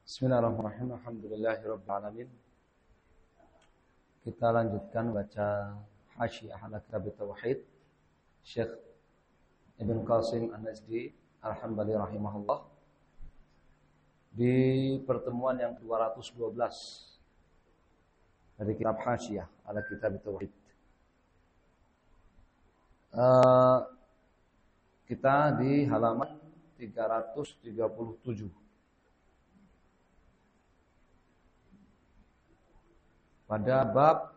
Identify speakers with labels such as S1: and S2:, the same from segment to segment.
S1: Bismillahirrahmanirrahim. Alhamdulillahirabbil alamin. Kita lanjutkan baca Hasyiah ala Kitab Tauhid Syekh Ibn Qasim An-Najdi Al-Hambali rahimahullah di pertemuan yang 212 dari kitab Hasyiah ala Kitab Tauhid. Kita di halaman 337. Pada bab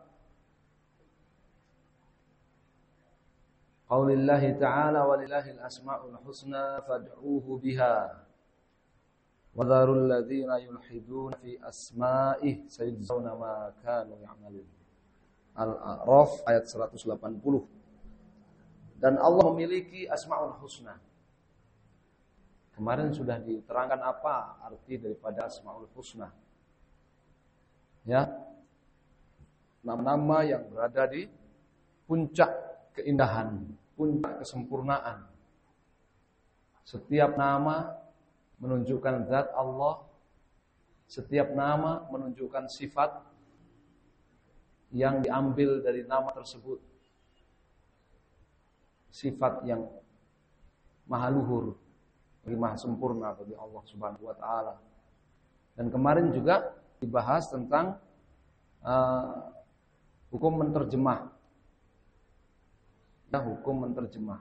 S1: Qaulillahi ta'ala walillahil asma'ul husna fad'uuhu biha wa dharul ladzina yulhiduna fi asma'ihi sayujzauna ma kanu ya'malun. Al-A'raf ayat 180. Dan Allah memiliki asma'ul husna. Kemarin sudah diterangkan apa arti daripada asma'ul husna. Ya, nama-nama yang berada di puncak keindahan, puncak kesempurnaan. Setiap nama menunjukkan zat Allah, setiap nama menunjukkan sifat yang diambil dari nama tersebut. Sifat yang maha luhur, maha sempurna bagi Allah Subhanahu wa taala. Dan kemarin juga dibahas tentang hukum menterjemah. Ya, hukum menterjemah.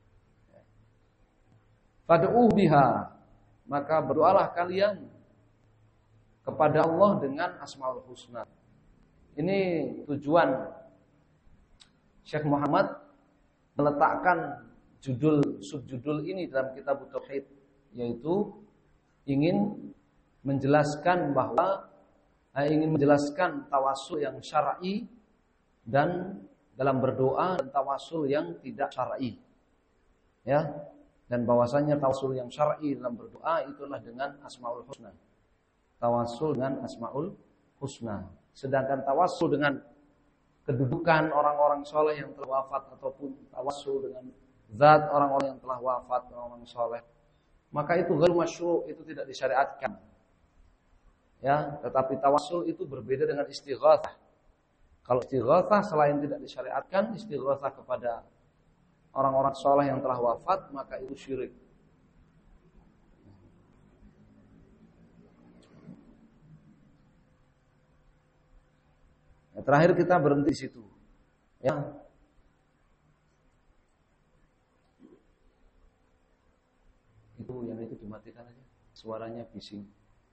S1: Fad'uuh biha, maka berdoalah kalian kepada Allah dengan Asmaul Husna. Ini tujuan Syekh Muhammad meletakkan subjudul ini dalam kitab Tauhid, yaitu ingin menjelaskan tawassul yang syar'i dan dalam berdoa dan tawassul yang tidak syar'i. Ya, dan bahwasanya tawassul yang syar'i dalam berdoa itulah dengan Asmaul Husna. Tawassul dengan Asmaul Husna. Sedangkan tawassul dengan kedudukan orang-orang soleh yang telah wafat ataupun tawassul dengan zat orang-orang yang telah wafat, orang-orang soleh, maka itu ghairu masyru', itu tidak disyariatkan. Ya, tetapi tawassul itu berbeda dengan istighatsah. Kalau istighatsah selain tidak disyariatkan, istighatsah kepada orang-orang soleh yang telah wafat, maka itu syirik. Ya, terakhir kita berhenti di situ. Ya. Yang itu dimatikan aja. Suaranya bising.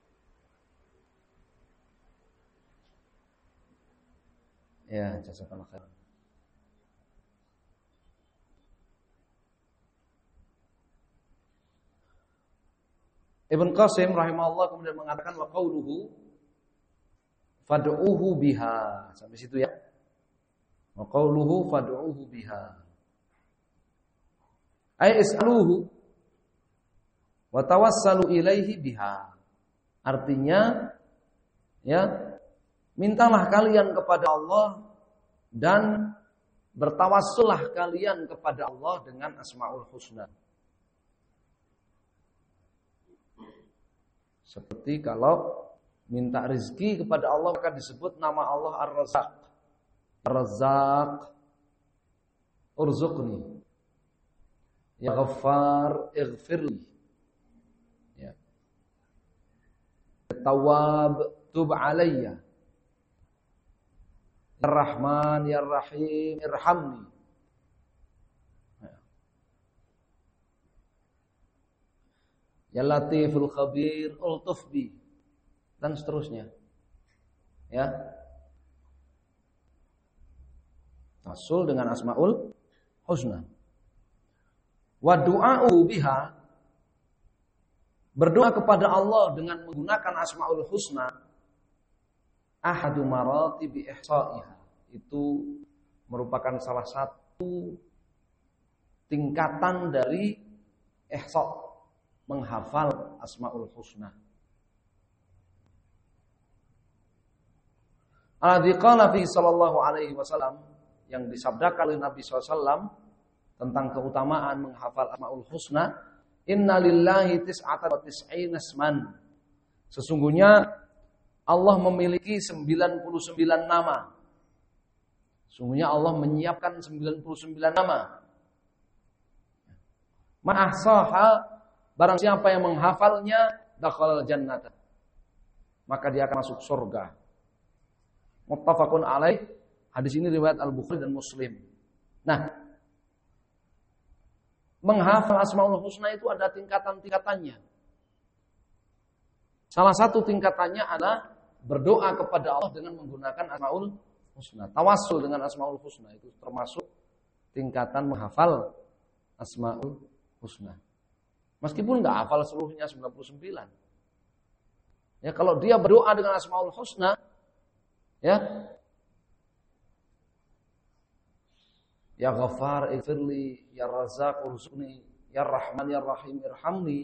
S1: Ya, jazakallahu khairan. Ibn Qasim rahimahullah kemudian mengatakan wa qauluhu fad'uuhu biha. Sampai situ ya. Wa qauluhu fad'uuhu biha. Ay is'aluhu wa tawassalu ilaihi biha. Artinya ya, mintalah kalian kepada Allah dan bertawassullah kalian kepada Allah dengan Asmaul Husna. Seperti kalau minta rezeki kepada Allah maka disebut nama Allah Ar-Razzaq. Ar-Razzaq, urzuqni. Ya Ghaffar, ighfirli. Ya. Tawwab, tub alayya. Ya Rahman, Ya Rahim, irhamni. Ya Latiful Khabir, ultuf bi. Dan seterusnya. Ya. Tawassul dengan Asmaul Husna. Wa du'a'u biha. Berdoa kepada Allah dengan menggunakan Asmaul Husna. Ahadu maratibi ihsa'iha, itu merupakan salah satu tingkatan dari ihsa', menghafal Asmaul Husna. Alladzi qala fi sallallahu alaihi wasallam, yang disabdakan oleh Nabi SAW tentang keutamaan menghafal Asmaul Husna, inna lillahi tis'atan wa tis'ina isman Sesungguhnya Allah memiliki 99 nama. Sesungguhnya Allah menyiapkan 99 nama. Man ahsaha, barang siapa yang menghafalnya, dakhala jannata, maka dia akan masuk surga. Muttafaqun alaih. Hadis ini riwayat Al-Bukhari dan Muslim. Nah, menghafal Asmaul Husna itu ada tingkatan-tingkatannya. Salah satu tingkatannya adalah berdoa kepada Allah dengan menggunakan Asmaul Husna. Tawassul dengan Asmaul Husna itu termasuk tingkatan menghafal Asmaul Husna. Meskipun enggak hafal seluruhnya 99. Ya, kalau dia berdoa dengan Asmaul Husna, ya Ghaffar ighfirli, ya Razzaq urzuqni, ya Rahman ya Rahim irhamni.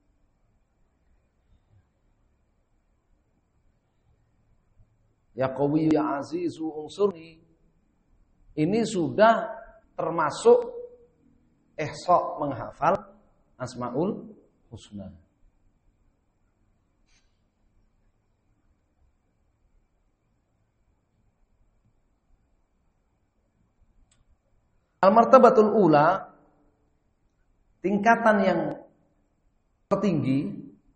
S1: Ya Qawi ya Azizu unsurni. Ini sudah termasuk ihsa menghafal Asmaul Husna. Al-martabatul ula, tingkatan yang tertinggi,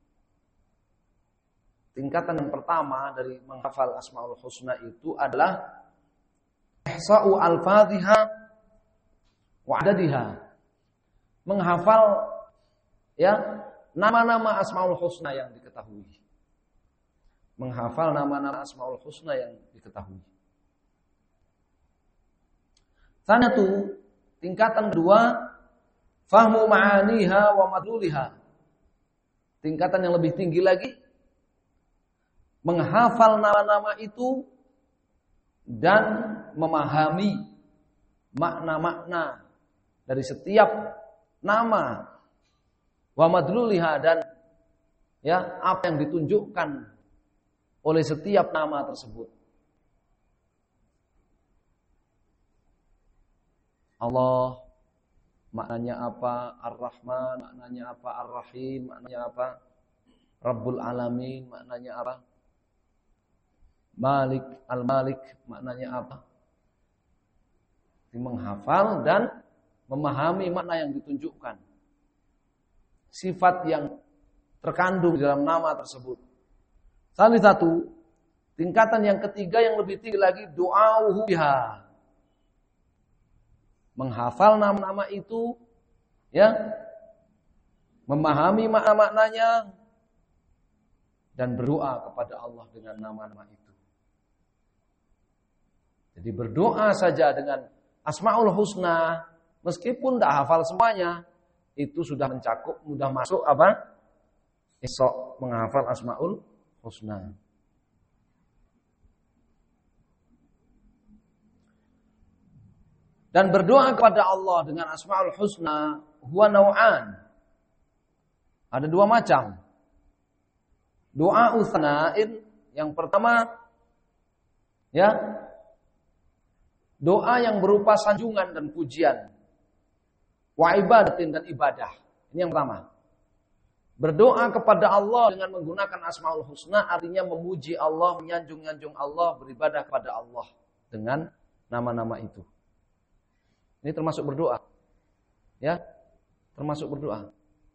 S1: tingkatan yang pertama dari menghafal Asmaul Husna itu adalah ihsa'u al-fadhiha wa adadiha. Menghafal ya nama-nama Asmaul Husna yang diketahui. Menghafal nama-nama Asmaul Husna yang diketahui. Sanatu, tingkatan kedua, fahmu ma'aniha wa madluliha. Tingkatan yang lebih tinggi lagi, menghafal nama-nama itu dan memahami makna-makna dari setiap nama, wa madluliha, dan ya apa yang ditunjukkan oleh setiap nama tersebut. Allah maknanya apa, Ar-Rahman maknanya apa, Ar-Rahim maknanya apa, Rabbul Alamin maknanya apa, Malik, Al-Malik maknanya apa. Menghafal dan memahami makna yang ditunjukkan, sifat yang terkandung di dalam nama tersebut. Salah satu tingkatan yang ketiga yang lebih tinggi lagi, du'auhu biha. Menghafal nama-nama itu, ya, memahami makna-maknanya dan berdoa kepada Allah dengan nama-nama itu. Jadi berdoa saja dengan Asmaul Husna, meskipun tidak hafal semuanya, itu sudah mencakup, sudah masuk apa? Isok menghafal Asmaul Husna. Dan berdoa kepada Allah dengan Asmaul Husna huwa nau'an. Ada dua macam. Doa utsana'in, yang pertama ya, doa yang berupa sanjungan dan pujian. Wa ibadatin, dan ibadah. Ini yang pertama. Berdoa kepada Allah dengan menggunakan Asmaul Husna artinya memuji Allah, menyanjung-nyanjung Allah, beribadah kepada Allah dengan nama-nama itu. Ini termasuk berdoa. Ya, termasuk berdoa.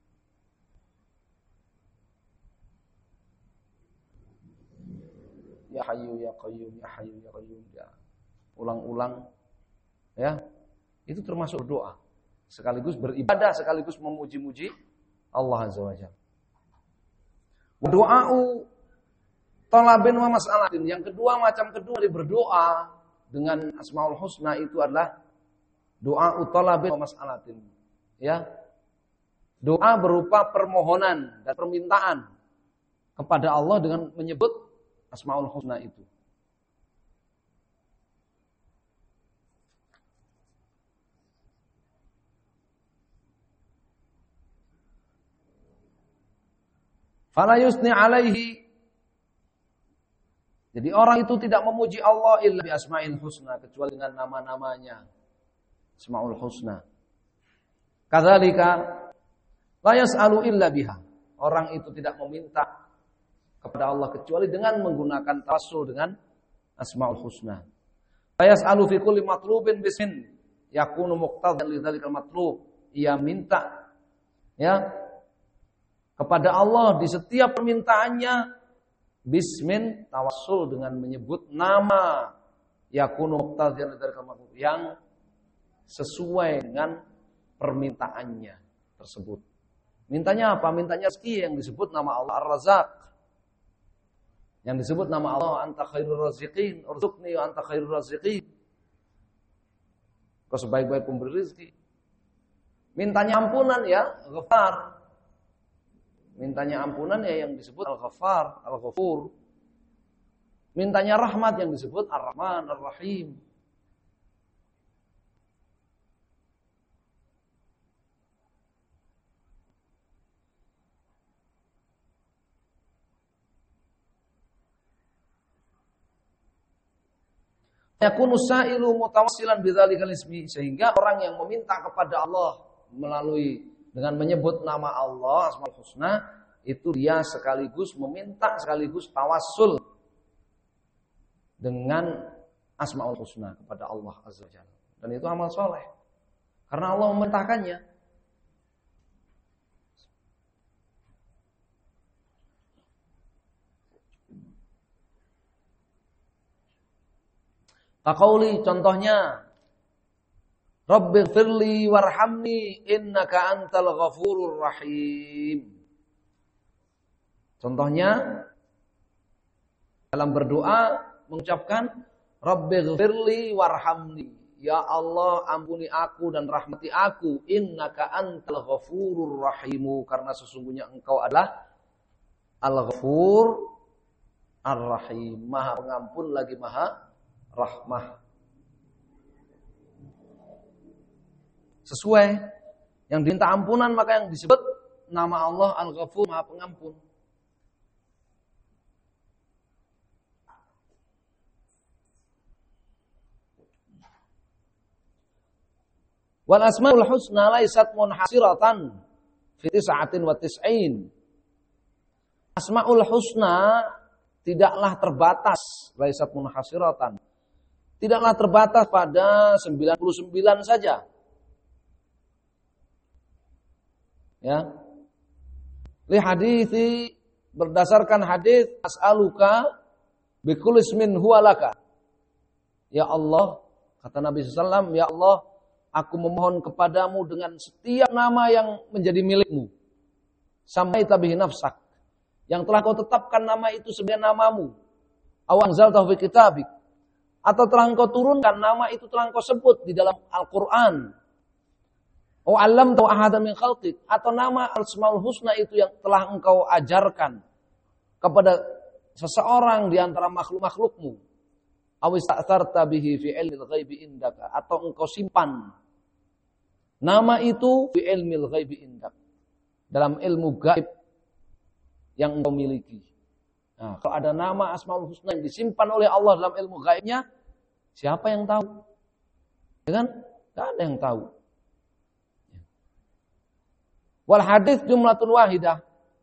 S1: Ya Hayyu ya Qayyum, ya Hayyu ya Qayyum, ya. Ulang-ulang, ya. Itu termasuk berdoa. Sekaligus beribadah, sekaligus memuji-muji Allah Azza wa Jalla. Doa'u talabin wa mas'alatin. Yang kedua, macam kedua dari berdoa dengan Asmaul Husna itu adalah doa talabin wa mas'alatin. Ya. Doa berupa permohonan dan permintaan kepada Allah dengan menyebut Asmaul Husna itu. Fala yusni alaihi. Jadi orang itu tidak memuji Allah illa bi asma'il husna, kecuali dengan nama-namanya. Asmaul Husna. Kadzalika la yas'alu illa biha. Orang itu tidak meminta kepada Allah kecuali dengan menggunakan tawassul dengan Asmaul Husna. Fayas'alu fi kulli matlubin bismin yakunu muqtadhan lidzalikal matlub. Ia minta ya kepada Allah di setiap permintaannya bismin tawassul dengan menyebut nama yakunu muqtadhan lidzalikal matlub yang sesuai dengan permintaannya tersebut. Mintanya apa? Mintanya rezeki yang disebut nama Allah Ar-Razzaq. Yang disebut nama Allah anta khairur raziqin, urzuqni wa anta khairur raziqin. Kau sebaik-baik pemberi rezeki. Mintanya ampunan ya, Ghafar. Mintanya ampunan ya yang disebut Al-Ghaffar, Al-Ghafur. Mintanya rahmat yang disebut Ar-Rahman, Ar-Rahim. Yakunu sa'ilu mutawassilan bidzalikal ismi, sehingga orang yang meminta kepada Allah melalui dengan menyebut nama Allah Asmaul Husna itu dia sekaligus meminta sekaligus tawassul dengan Asmaul Husna kepada Allah Azza wa Jalla. Dan itu amal soleh karena Allah memerintahkannya. Taqauli contohnya Rabbighfirli warhamni innaka antal ghafurur rahim. Contohnya dalam berdoa mengucapkan Rabbighfirli warhamni. Ya Allah ampuni aku dan rahmati aku. Innaka antal ghafurur rahimu. Karena sesungguhnya engkau adalah Al-Ghafur Ar-Rahim. Maha pengampun lagi maha rahmah. Sesuai yang diminta ampunan maka yang disebut nama Allah Al-Ghafur Maha Pengampun. Wal asmaul husna laisat munhasiratan fi 99. Asmaul husna tidaklah terbatas, laisat munhasiratan. Tidaklah terbatas pada 99 saja. Ya. Li hadithi berdasarkan hadis as'aluka bikulli ismin huwa laka. Ya Allah, kata Nabi SAW, ya Allah, aku memohon kepadamu dengan setiap nama yang menjadi milikmu. Sampai tabihi nafsak. Yang telah kau tetapkan nama itu sebagai namamu. Aw anzaltahu fi kitabik. Atau telah engkau turunkan nama itu telah engkau sebut di dalam Al-Quran. Oh alam atau ahadan min khalqik, atau nama Asmaul Husna itu yang telah engkau ajarkan kepada seseorang di antara makhluk-makhlukmu. Aw ista'tharta bihi fi ilmil ghaibi indaka, atau engkau simpan nama itu fi ilmil ghaibi indak, dalam ilmu gaib yang engkau miliki. Nah, kalau ada nama Asmaul Husna yang disimpan oleh Allah dalam ilmu gaibnya, siapa yang tahu? Ya kan? Tidak ada yang tahu. Wal hadis jumlatun wahidah.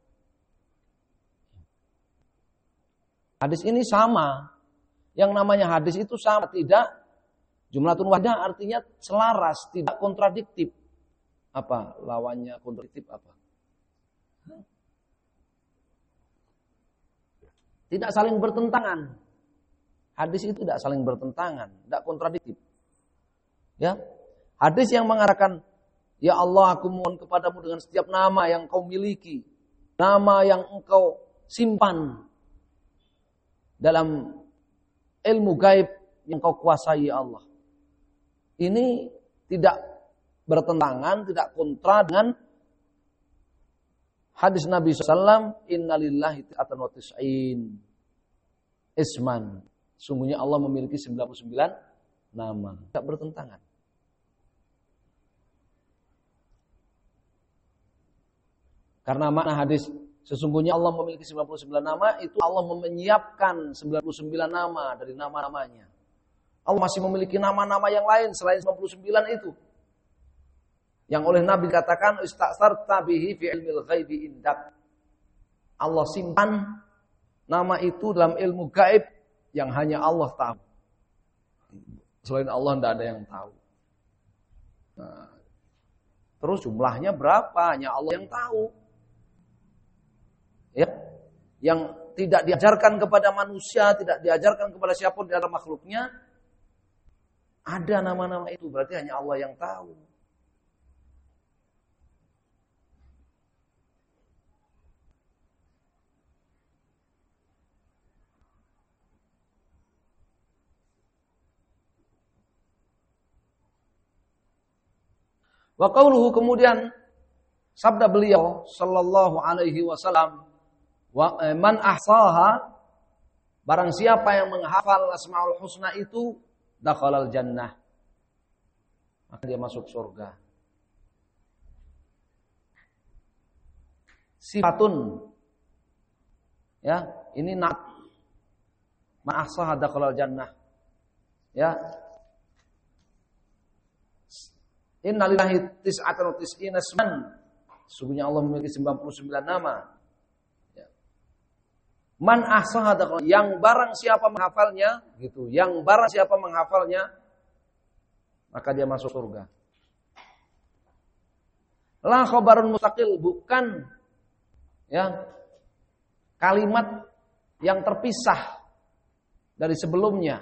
S1: Hadis ini sama. Yang namanya hadis itu sama, tidak jumlatun wahidah artinya selaras, tidak kontradiktif. Apa lawannya kontradiktif apa? Tidak saling bertentangan. Hadis itu tidak saling bertentangan, tidak kontradiktif. Ya. Hadis yang mengatakan ya Allah, aku mohon kepadamu dengan setiap nama yang kau miliki, nama yang engkau simpan dalam ilmu gaib yang kau kuasai ya Allah. Ini tidak bertentangan, tidak kontra dengan hadis Nabi SAW, innalillahi ta'atan wa tis'in isman. Sungguhnya Allah memiliki 99 nama. Tidak bertentangan. Karena makna hadis sesungguhnya Allah memiliki 99 nama, itu Allah menyiapkan 99 nama dari nama-namanya. Allah masih memiliki nama-nama yang lain selain 99 itu. Yang oleh Nabi katakan ista'sarta bihi fi ilmil ghaibi indak. Allah simpan nama itu dalam ilmu gaib yang hanya Allah tahu. Selain Allah tidak ada yang tahu. Nah, terus jumlahnya berapa? Hanya Allah yang tahu. Ya, yang tidak diajarkan kepada manusia, tidak diajarkan kepada siapapun di antara makhluknya, ada nama-nama itu. Berarti hanya Allah yang tahu. Wa qauluhu, kemudian sabda beliau sallallahu alaihi wasallam, wa man ahsaha, barang siapa yang menghafal Asmaul Husna itu, dakhalal jannah, maka dia masuk surga. Sifatun, ya, ini man ahsaha dakhalal jannah. Ya. Innalillahi tis'atan wa tis'ina isman. Sungguhnya Allah memiliki 99 nama. Ya. Man ahsaha, yang barang siapa menghafalnya, gitu. Yang barang siapa menghafalnya, maka dia masuk surga. La khabarun mustaqil, bukan ya kalimat yang terpisah dari sebelumnya.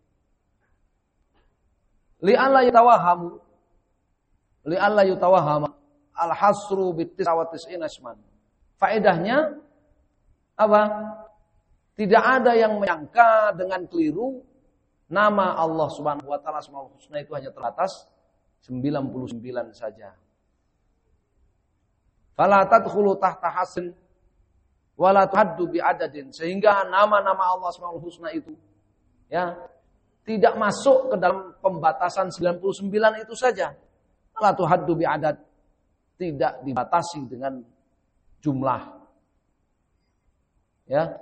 S1: Li'alla yatawahamu, li'alla yutawahama al-hasru bitis'a wa tis'ina isman. Faedahnya apa? Tidak ada yang menyangka dengan keliru nama Allah Subhanahu wa taala Asmaul Husna itu hanya terbatas 99 saja. Fala tadkhulu tahta hasin wa la tuhaddu bi adadin, sehingga nama-nama Allah Asmaul Husna itu ya tidak masuk ke dalam pembatasan 99 itu saja. La tuhaddu bi adad, tidak dibatasi dengan jumlah. Ya.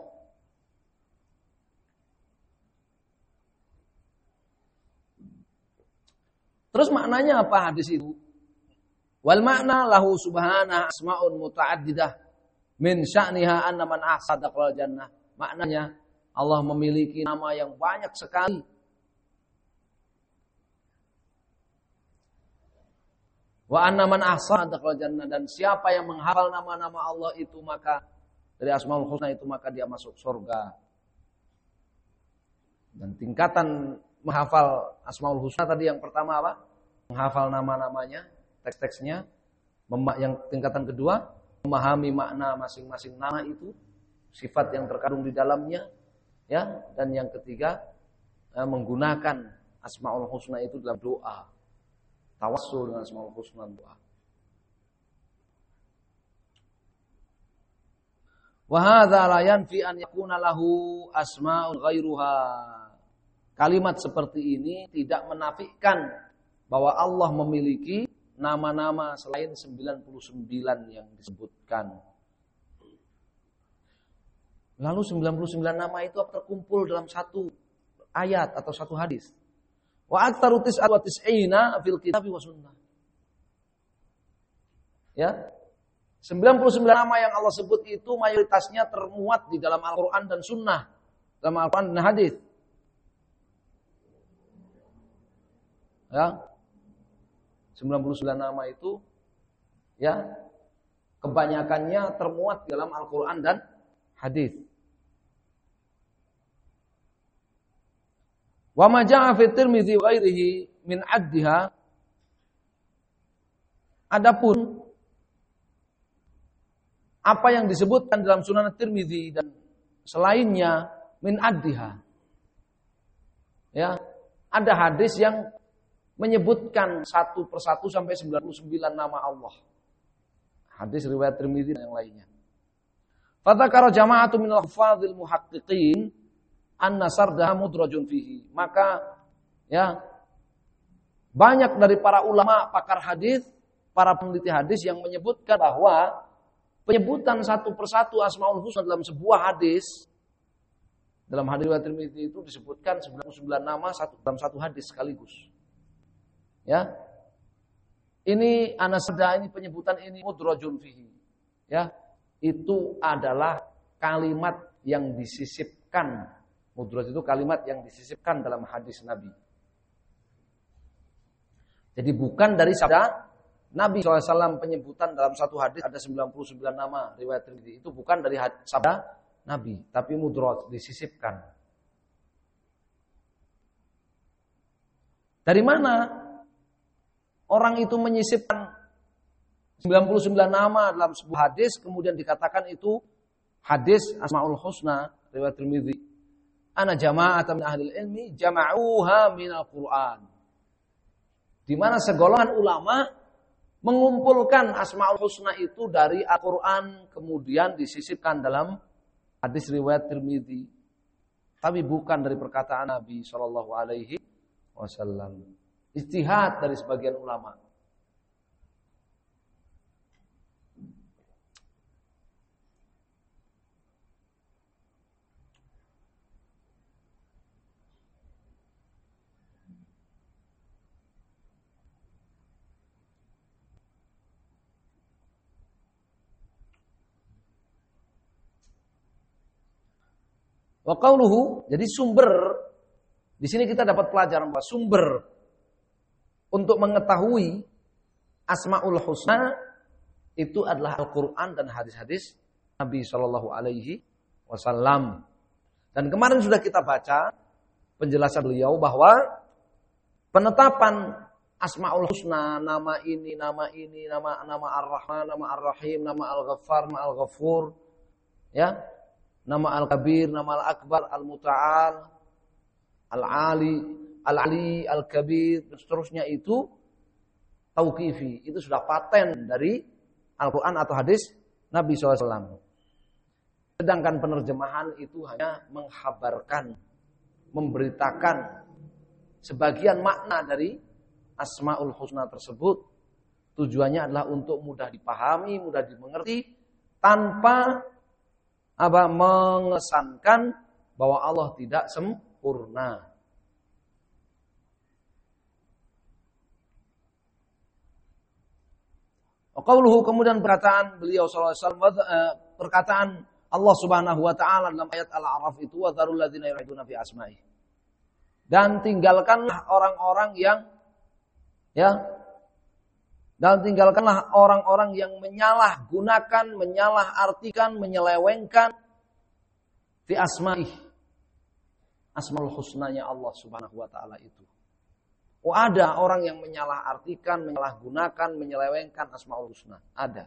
S1: Terus maknanya apa hadis itu? Wal makna lahu subhanahu asmaun muta'addidah min sya'niha anna man ahsada qalal jannah. Maknanya Allah memiliki nama yang banyak sekali. Wa anna man ahsana dakhala jannah, dan siapa yang menghafal nama-nama Allah itu maka dari Asmaul Husna itu maka dia masuk surga. Dan tingkatan menghafal Asmaul Husna tadi yang pertama apa? Menghafal nama-namanya, teks-teksnya. Yang tingkatan kedua, memahami makna masing-masing nama itu, sifat yang terkandung di dalamnya, ya. Dan yang ketiga, menggunakan Asmaul Husna itu dalam doa. Tawassul dengan Asmaul Husna doa. Wa hadza la yanfi an yakuna lahu asma'un ghairuha. Kalimat seperti ini tidak menafikan bahwa Allah memiliki nama-nama selain 99 yang disebutkan. Lalu 99 nama itu terkumpul dalam satu ayat atau satu hadis. Wa aktsaru tis'at wa tis'ina fil kitabi wa sunnah. Ya. 99 nama yang Allah sebut itu mayoritasnya termuat di dalam Al-Qur'an dan sunnah. Dalam Al-Qur'an dan hadis. Ya. 99 nama itu ya kebanyakannya termuat di dalam Al-Qur'an dan hadis. Wa ma jaa'a fi Tirmidzi wa ghairihi min addiha. Adapun apa yang disebutkan dalam Sunan Tirmidzi dan selainnya min addiha. Ya, ada hadis yang menyebutkan satu persatu sampai 99 nama Allah. Hadis riwayat Tirmidzi dan yang lainnya. Fadzakara jama'atu minal hufadzil muhaqqiqin anna sardaha mudrajun fihi. Maka ya banyak dari para ulama pakar hadis, para peneliti hadis yang menyebutkan bahwa penyebutan satu persatu Asmaul Husna dalam sebuah hadis, dalam hadis riwayat Tirmidzi itu disebutkan 99 nama dalam satu hadis sekaligus. Ya. Ini anasarda, ini penyebutan ini mudrajun fihi. Ya. Itu adalah kalimat yang disisipkan. Mudraj itu kalimat yang disisipkan dalam hadis Nabi. Jadi bukan dari sabda Nabi SAW penyebutan dalam satu hadis ada 99 nama riwayat Tirmidzi. Itu bukan dari sabda Nabi, tapi mudraj disisipkan. Dari mana orang itu menyisipkan 99 nama dalam sebuah hadis, kemudian dikatakan itu hadis Asmaul Husna, riwayat Tirmidzi. Ana jama'atan min ahli ilmi jama'uha minal Qur'an. Di mana segolongan ulama mengumpulkan Asmaul Husna itu dari Al-Qur'an, kemudian disisipkan dalam hadis riwayat Tirmidzi. Tapi bukan dari perkataan Nabi sallallahu alaihi wasallam. Ijtihad dari sebagian ulama. Wa qauluhu, jadi sumber di sini kita dapat pelajaran bahwa sumber untuk mengetahui Asmaul Husna itu adalah Al-Qur'an dan hadis-hadis Nabi sallallahu alaihi wasallam. Dan kemarin sudah kita baca penjelasan beliau bahwa penetapan Asmaul Husna, nama ini, nama Ar-Rahman, nama Ar-Rahim, nama Al-Ghaffar, nama Al-Ghafur, ya. Nama Al-Kabir, nama Al-Akbar, Al-Muta'al, Al-Ali, Al-Ali, Al-Kabir, dan seterusnya itu tauqifi. Itu sudah paten dari Al-Quran atau hadis Nabi SAW. Sedangkan penerjemahan itu hanya menghabarkan, memberitakan sebagian makna dari Asmaul Husna tersebut. Tujuannya adalah untuk mudah dipahami, mudah dimengerti, tanpa mengesankan bahwa Allah tidak sempurna. Qauluhu, kemudian perkataan beliau sallallahu alaihi wasallam, perkataan Allah Subhanahu wa taala dalam ayat Al-A'raf itu, wa dzarul ladzina yulhiduna fi asma'i. Dan tinggalkanlah orang-orang yang dan tinggalkanlah orang-orang yang menyalahgunakan, menyalahartikan, menyelewengkan fi asma'i. Asmaul Husnanya Allah Subhanahu wa taala itu. Oh, ada orang yang menyalahartikan, menyalahgunakan, menyelewengkan Asmaul Husna. Ada.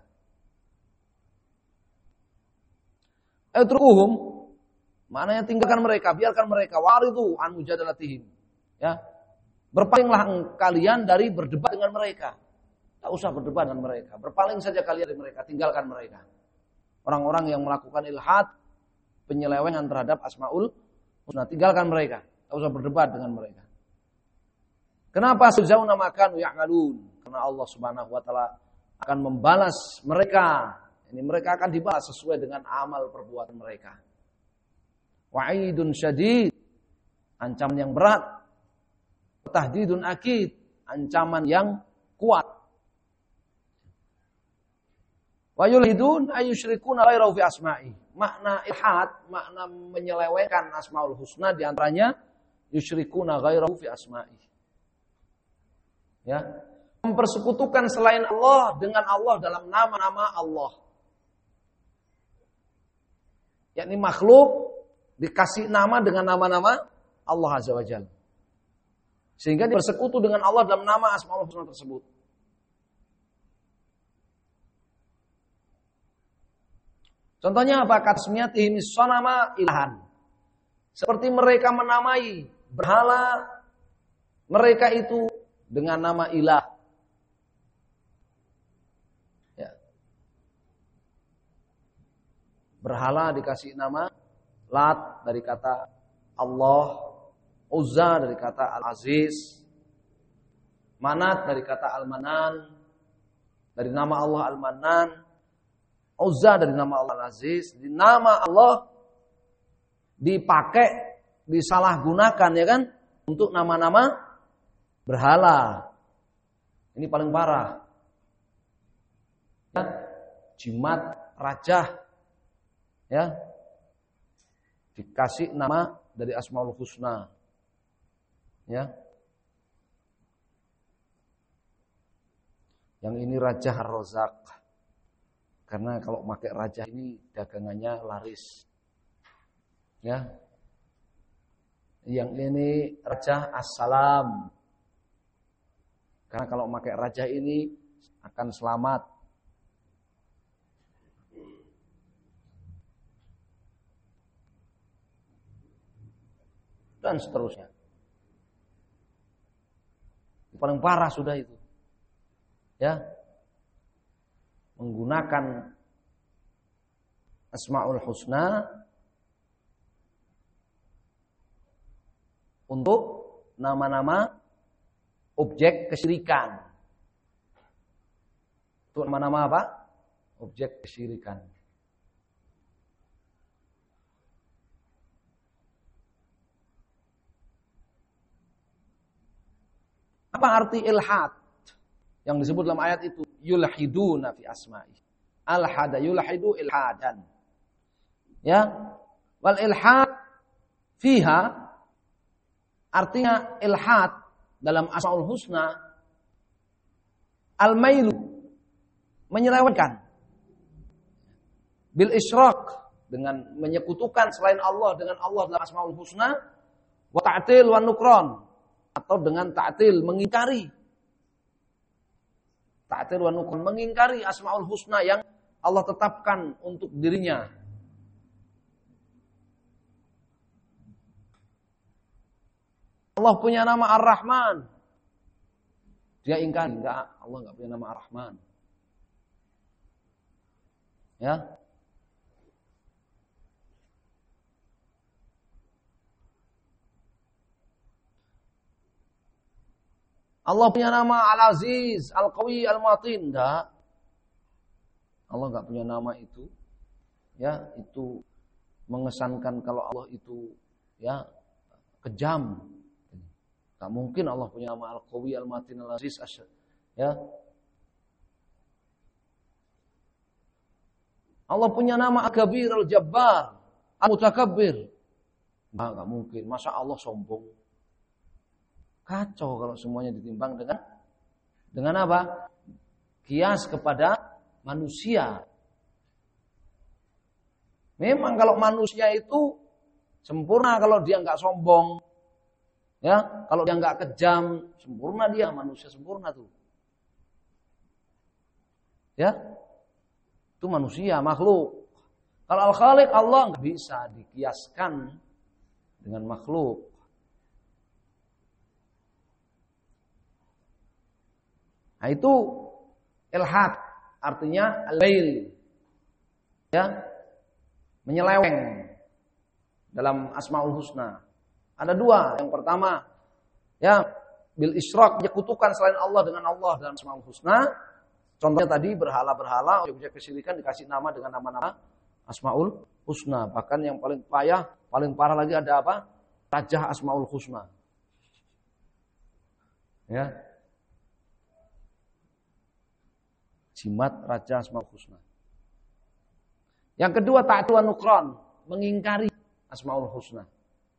S1: Etruhum, maknanya tinggalkan mereka, biarkan mereka, waridhu an mujadalatihim. Ya. Berpalinglah kalian dari berdebat dengan mereka. Tak usah berdebat dengan mereka. Berpaling saja kalian dari mereka, tinggalkan mereka. Orang-orang yang melakukan ilhad, penyelewengan terhadap Asmaul Husna, tinggalkan mereka. Tak usah berdebat dengan mereka. Kenapa suzauna makanu ya'malun? Karena Allah Subhanahu wa taala akan membalas mereka. Ini mereka akan dibalas sesuai dengan amal perbuatan mereka. Wa'idun syadid, ancaman yang berat. Tahdidun akid, ancaman yang kuat. Wa yulhidun ayyusyrikuna ghairahu fi asma'i. Makna ilhad, makna menyelewengkan Asmaul Husna, di antaranya yusyrikuna ghairahu fi asma'i. Ya, mempersekutukan selain Allah dengan Allah dalam nama-nama Allah. Yakni makhluk dikasih nama dengan nama-nama Allah Azza wa Jalla. Sehingga bersekutu dengan Allah dalam nama Asmaul Husna tersebut. Contohnya apa? Katasmiyatihim sonama ilahan. Seperti mereka menamai berhala mereka itu dengan nama ilah. Ya. Berhala dikasih nama Lat dari kata Allah, Uzza dari kata Al-Aziz, Manat dari kata Al-Manan, dari nama Allah Al-Manan, Uzza dari nama Allah Al-Aziz. Di nama Allah dipakai, disalahgunakan, ya kan, untuk nama-nama berhala. Ini paling parah. Ya, jimat, rajah, ya, dikasih nama dari Asmaul Husna. Ya. Yang ini Raja Ar-Razzaq. Karena kalau pakai raja ini dagangannya laris. Ya. Yang ini Raja As-Salam. Karena kalau pakai raja ini akan selamat. Dan seterusnya. Paling parah sudah itu. Ya. Menggunakan Asmaul Husna untuk nama-nama objek kesyirikan. Itu nama-nama apa? Objek kesyirikan. Apa arti ilhad? Yang disebut dalam ayat itu yulhiduna fi asma'i. Alhada yulhidu ilhadan. Ya. Wal ilhad fiha artinya ilhad dalam Asmaul Husna al-mailu menyelewengkan. Bil isyrak dengan menyekutukan selain Allah dengan Allah dalam Asmaul Husna wa ta'til wa nukran atau dengan ta'til mengingkari. Ta'til wa nukran mengingkari Asmaul Husna yang Allah tetapkan untuk dirinya. Allah punya nama Ar-Rahman. Dia ingkari, enggak, Allah enggak punya nama Ar-Rahman. Ya. Allah punya nama Al-Aziz, Al-Qawi, Al-Matin. Enggak. Allah enggak punya nama itu. Ya, itu mengesankan kalau Allah itu ya kejam. Tak mungkin Allah punya nama Al-Qawi, Al-Matin, Al-Aziz, ya. Allah punya nama Al-Kabir, Al-Jabbar, Al-Mutakabbir. Enggak mungkin. Masa Allah sombong? Kacau kalau semuanya ditimbang dengan apa? Kias kepada manusia. Memang kalau manusia itu sempurna kalau dia enggak sombong. Ya, kalau dia enggak kejam, sempurna dia, manusia sempurna tuh. Ya. Itu manusia, makhluk. Kalau Al-Khaliq Allah enggak bisa dikiaskan dengan makhluk. Nah, itu ilhad, artinya al-lail. Ya. Menyeleweng dalam Asmaul Husna. Ada dua. Yang pertama, ya, bil isyrak, menyekutukan selain Allah dengan Allah dalam Asmaul Husna. Contohnya tadi berhala-berhala, objek kesyirikan dikasih nama dengan nama-nama Asmaul Husna. Bahkan yang paling parah lagi ada apa? Raja Asmaul Husna. Ya. Jimat Raja Asmaul Husna. Yang kedua, ta'tu wa nukran, mengingkari Asmaul Husna.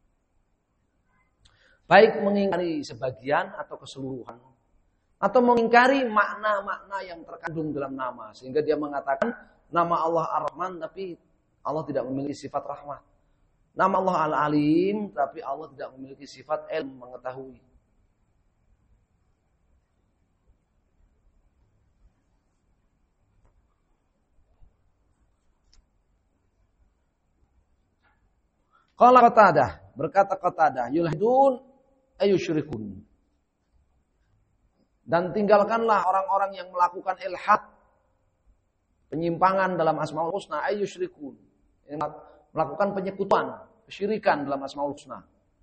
S1: Baik mengingkari sebagian atau keseluruhan, atau mengingkari makna-makna yang terkandung dalam nama, sehingga dia mengatakan nama Allah Ar-Rahman tapi Allah tidak memiliki sifat rahmat. Nama Allah Al-Alim tapi Allah tidak memiliki sifat ilmu, mengetahui. Qala Qatadah, berkata Qatadah, yulhidun ayusyrikun. Dan tinggalkanlah orang-orang yang melakukan ilhad, penyimpangan dalam Asmaul Husna, ayusyrikun. Melakukan penyekutuan, kesyirikan dalam Asmaul Husna.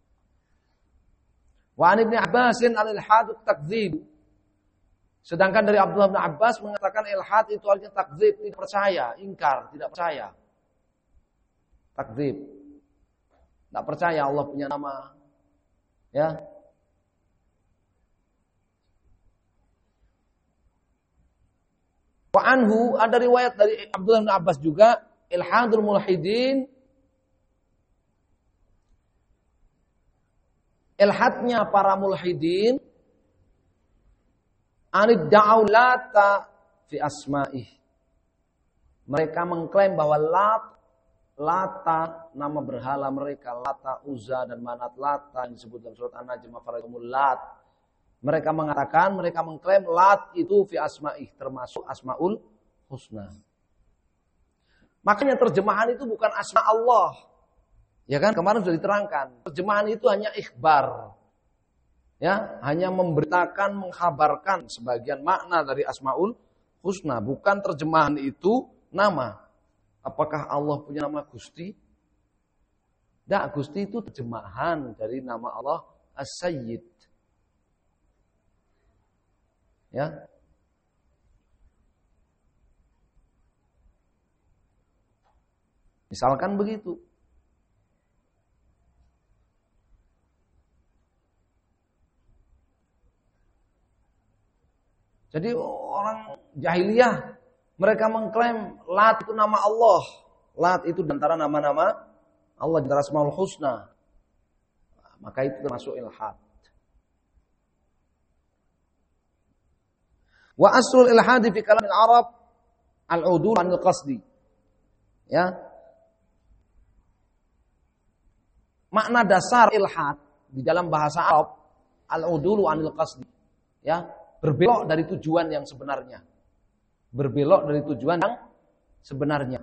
S1: Wa an Ibnu Abbasin al-ilhad takdzib. Sedangkan dari Abdullah bin Abbas mengatakan ilhad itu artinya takdzib, tidak percaya, ingkar, tidak percaya. Takdzib. Tidak percaya Allah punya nama. Ya. Wa anhu, ada riwayat dari Abdullah bin Abbas juga, ilhadul mulhidin Ilhadnya para mulhidin anid da'aulata fi asma'ih. Mereka mengklaim bahwa Lata, nama berhala mereka, Lata, Uzza, dan Manat. Lata yang disebut dalam surat An-Najm, Faraikumul Lat. Mereka mengatakan, mereka mengklaim Lat itu fi asma'ih, termasuk Asma'ul Husna. Makanya terjemahan itu bukan asma Allah. Ya kan, kemarin sudah diterangkan. Terjemahan itu hanya ikhbar. Ya, hanya memberitakan, mengkhabarkan sebagian makna dari Asma'ul Husna. Bukan terjemahan itu nama. Apakah Allah punya nama Gusti? Tidak, Gusti itu terjemahan dari nama Allah As-Sayyid. Ya. Misalkan begitu. Jadi orang jahiliyah mereka mengklaim Lat itu nama Allah. Lat itu antara nama-nama Allah, antara Asmaul Husna. Maka itu termasuk ilhad. Wa aslul ilhadi fi kalamil Arab al-udul anil qasdi. Ya. Makna dasar ilhad di dalam bahasa Arab al-udulu anil qasdi. Ya, berbelok dari tujuan yang sebenarnya. Berbelok dari tujuan yang sebenarnya.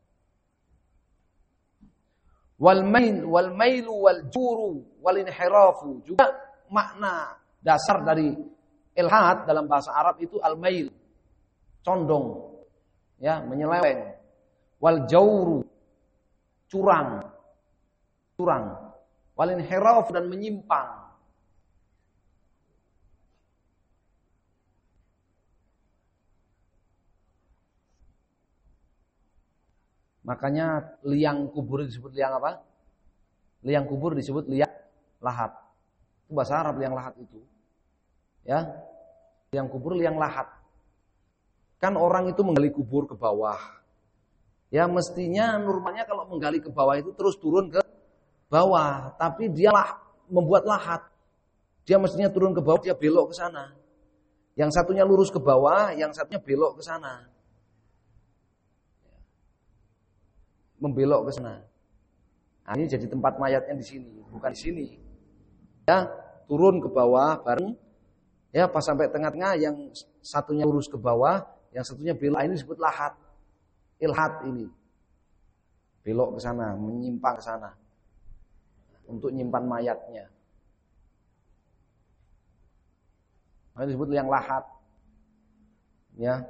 S1: Wal mailu wal juru wal inhirafu, juga makna dasar dari ilhad dalam bahasa Arab itu al mail, condong, ya, menyeleweng. Wal jauru, curang. Wal inhiraf, dan menyimpang. Makanya liang kubur disebut liang apa? Liang kubur disebut liang lahat. Itu bahasa Arab, liang lahat itu. Ya. Liang kubur, liang lahat. Kan orang itu menggali kubur ke bawah. Ya, mestinya normalnya kalau menggali ke bawah itu terus turun ke bawah, tapi dia membuat lahat. Dia mestinya turun ke bawah, dia belok ke sana. Yang satunya lurus ke bawah, yang satunya belok ke sana. Membelok ke sana. Nah, ini jadi tempat mayatnya di sini, bukan di sini. Ya, turun ke bawah bareng. Ya, pas sampai tengah-tengah, yang satunya lurus ke bawah, yang satunya belok. Ini disebut lahat. Ilhad ini. Belok ke sana, menyimpang ke sana. Untuk nyimpan mayatnya. Ini disebut liang lahat. Ya.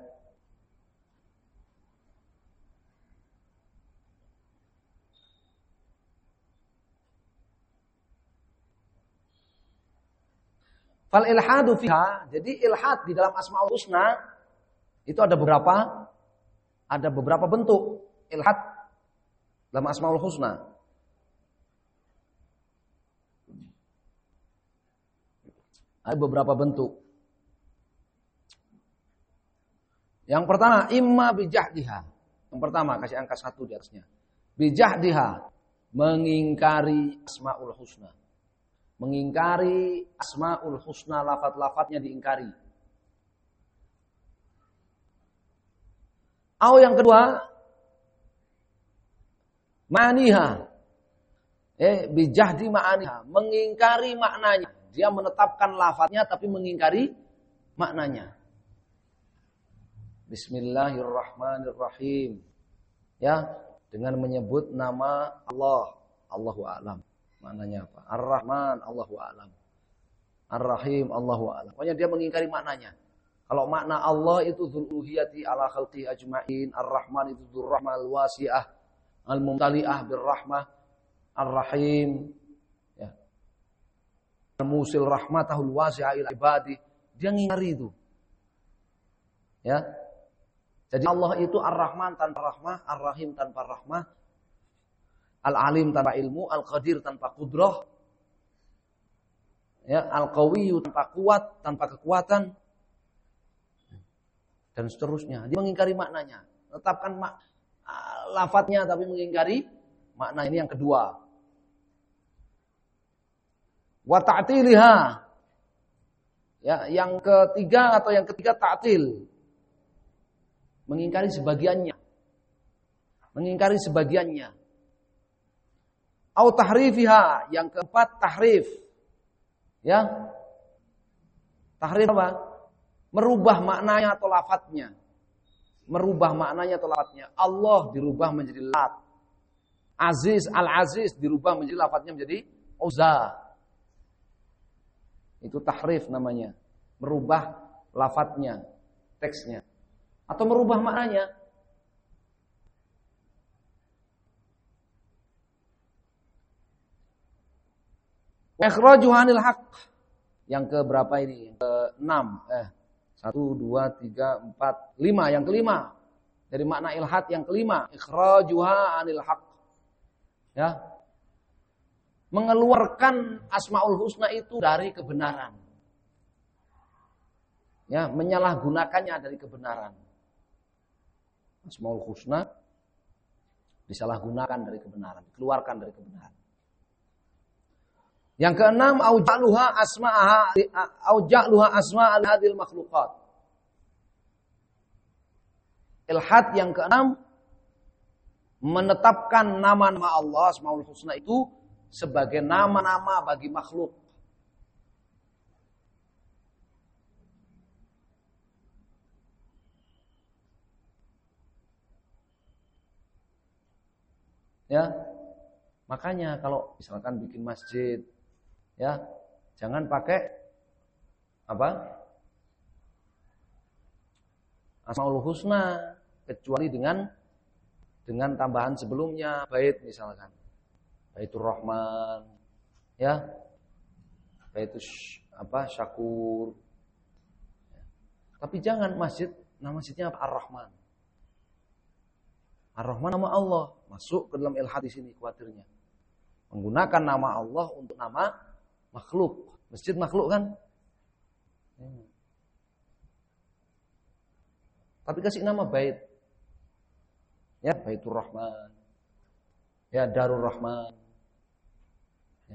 S1: Fal ilhadu fiha, jadi ilhad di dalam Asmaul Husna itu ada beberapa bentuk ilhad dalam Asmaul Husna. Ada beberapa bentuk. Yang pertama, imma bijahdiha. Yang pertama, kasih angka 1 di atasnya. Bijahdiha, mengingkari Asmaul Husna. Mengingkari Asmaul Husna, lafaz-lafaznya diingkari. Atau yang kedua, ma'aniha. Bijahdi ma'aniha, mengingkari maknanya. Dia menetapkan lafaznya tapi mengingkari maknanya. Bismillahirrahmanirrahim. Ya, dengan menyebut nama Allah, Allahu a'lam. Maknanya apa? Ar-Rahman, Allahu a'lam. Ar-Rahim, Allahu a'lam. Pokoknya dia mengingkari maknanya. Kalau makna Allah itu dzul-uluhiyati ala khalqi ajma'in, Ar-Rahman itu dzur-rahmah al-wasi'ah, al-mumtali'ah bir-rahmah, Ar-Rahim, ya. Al-musil rahmatahul wasi'ah ila ibadi. Dia ngingkari itu. Ya. Jadi Allah itu Ar-Rahman tanpa rahmah, Ar-Rahim tanpa rahmah, Al-Alim tanpa ilmu, Al-Qadir tanpa kudrah, ya, Al-Qawiyyu tanpa kuat, tanpa kekuatan, dan seterusnya. Dia mengingkari maknanya. Tetapkan lafadznya tapi mengingkari makna. Ini yang kedua. Wa ta'tiliha. Ya, yang ketiga ta'til. Mengingkari sebagiannya. Au tahrifiha, yang keempat tahrif. Ya. Tahrif apa? Merubah maknanya atau lafadznya. Allah dirubah menjadi Lat. Aziz, Al-Aziz dirubah menjadi lafadznya menjadi Uzza. Itu tahrif namanya. Merubah lafadznya, teksnya. Atau merubah maknanya. Ikhrajuhu 'anil haqq. Yang ke berapa ini? Yang ke-6. 1, 2, 3, 4, 5. Yang kelima. Dari makna ilhad yang kelima. Ikhrajuha 'anil haqq. Ya. Mengeluarkan Asmaul Husna itu dari kebenaran. Ya, menyalahgunakannya dari kebenaran. Asmaul Husna disalahgunakan dari kebenaran, dikeluarkan dari kebenaran. Yang keenam, auja'luha asma'al hadil makhluqat. Ilhad yang keenam, menetapkan nama-nama Allah Asmaul Husna itu sebagai nama-nama bagi makhluk. Ya, makanya kalau misalkan bikin masjid, ya, jangan pakai apa? Asmaul Husna, kecuali dengan tambahan sebelumnya, bait misalkan. Baitur Rahman, ya. Baitus Syakur. Tapi jangan nama masjidnya Ar-Rahman. Ar-Rahman nama Allah, masuk ke dalam ilhad di sini khawatirnya. Menggunakan nama Allah untuk nama makhluk. Masjid makhluk kan? Tapi kasih nama bait. Ya, Baitur Rahman. Ya, Darur Rahman. Ya.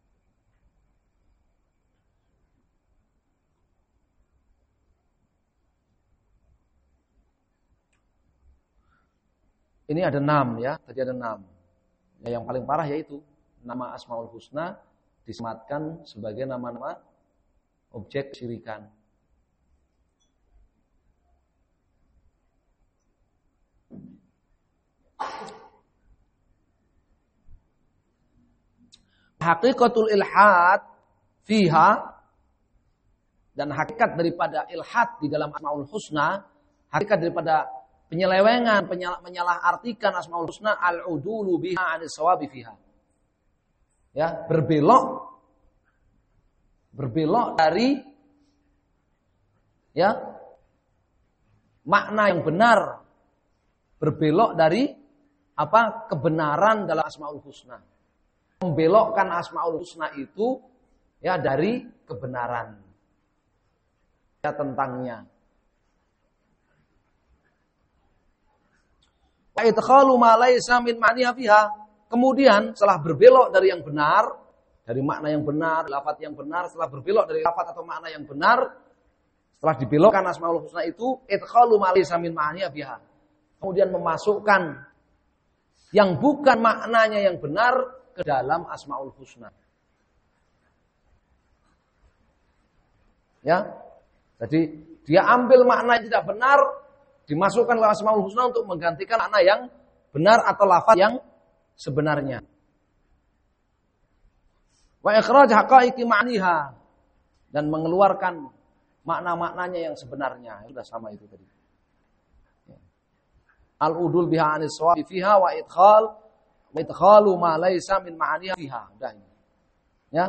S1: Ini ada 6 ya, tadi ada 6. Ya, yang paling parah yaitu nama Asmaul Husna disematkan sebagai nama-nama objek syirikan. Hakikatul ilhad fiha, dan hakikat daripada ilhad di dalam Asmaul Husna, hakikat daripada penyelewengan, menyalahartikan Asmaul Husna, al-udulu biha 'anis shawabi fiha. Ya, berbelok dari ya makna yang benar, berbelok dari kebenaran dalam Asmaul Husna. Membelokkan Asmaul Husna itu ya dari kebenaran ya tentangnya. Wa idkhalu ma laysa min ma'niha fiha. Kemudian setelah berbelok dari yang benar, dari makna yang benar, lafaz yang benar, setelah berbelok dari lafaz atau makna yang benar, setelah dibelokkan Asmaul Husna itu, idkhalu ma laysa min ma'niha fiha. Kemudian memasukkan yang bukan maknanya yang benar ke dalam Asmaul Husna. Ya. Jadi dia ambil makna yang tidak benar, dimasukkan ke Asmaul Husna untuk menggantikan makna yang benar atau lafaz yang sebenarnya. Wa ikhraj haqaiqi ma'niha, dan mengeluarkan makna-maknanya yang sebenarnya. Sudah sama itu tadi. Al-udul biha 'anis shawabi fiha wa idkhalu ma laysa min ma'aniha fiha. Udah ini. Ya.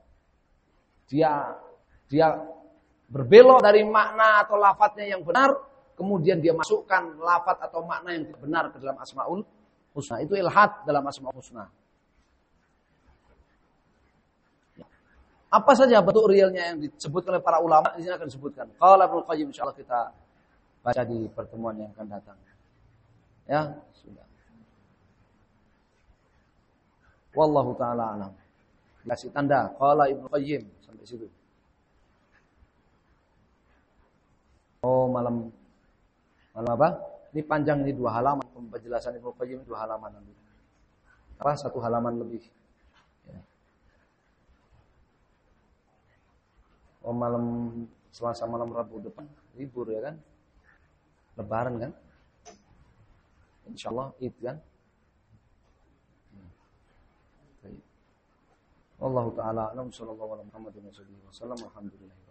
S1: Dia berbelok dari makna atau lafadznya yang benar, kemudian dia masukkan lafadz atau makna yang tidak benar ke dalam Asmaul Husna. Itu ilhad dalam Asmaul Husna. Apa saja bentuk realnya yang disebutkan oleh para ulama, di sini akan disebutkan. Qala Ibnu Qayyim, insyaallah kita baca di pertemuan yang akan datang. Ya, sudah. Wallahu taala alam. Kasih tanda. Qala Ibnu Qayyim sampai situ. Oh, malam apa? Ini panjang, ini 2 halaman. Penjelasan Ibnu Qayyim 2 halaman nanti. Apa? 1 halaman lebih. Ya. Oh, malam Selasa, malam Rabu depan libur ya kan? Lebaran kan? Insyaallah Id kan? Wallahu taala a'lam, sallallahu alaihi wa sallam, alhamdulillah.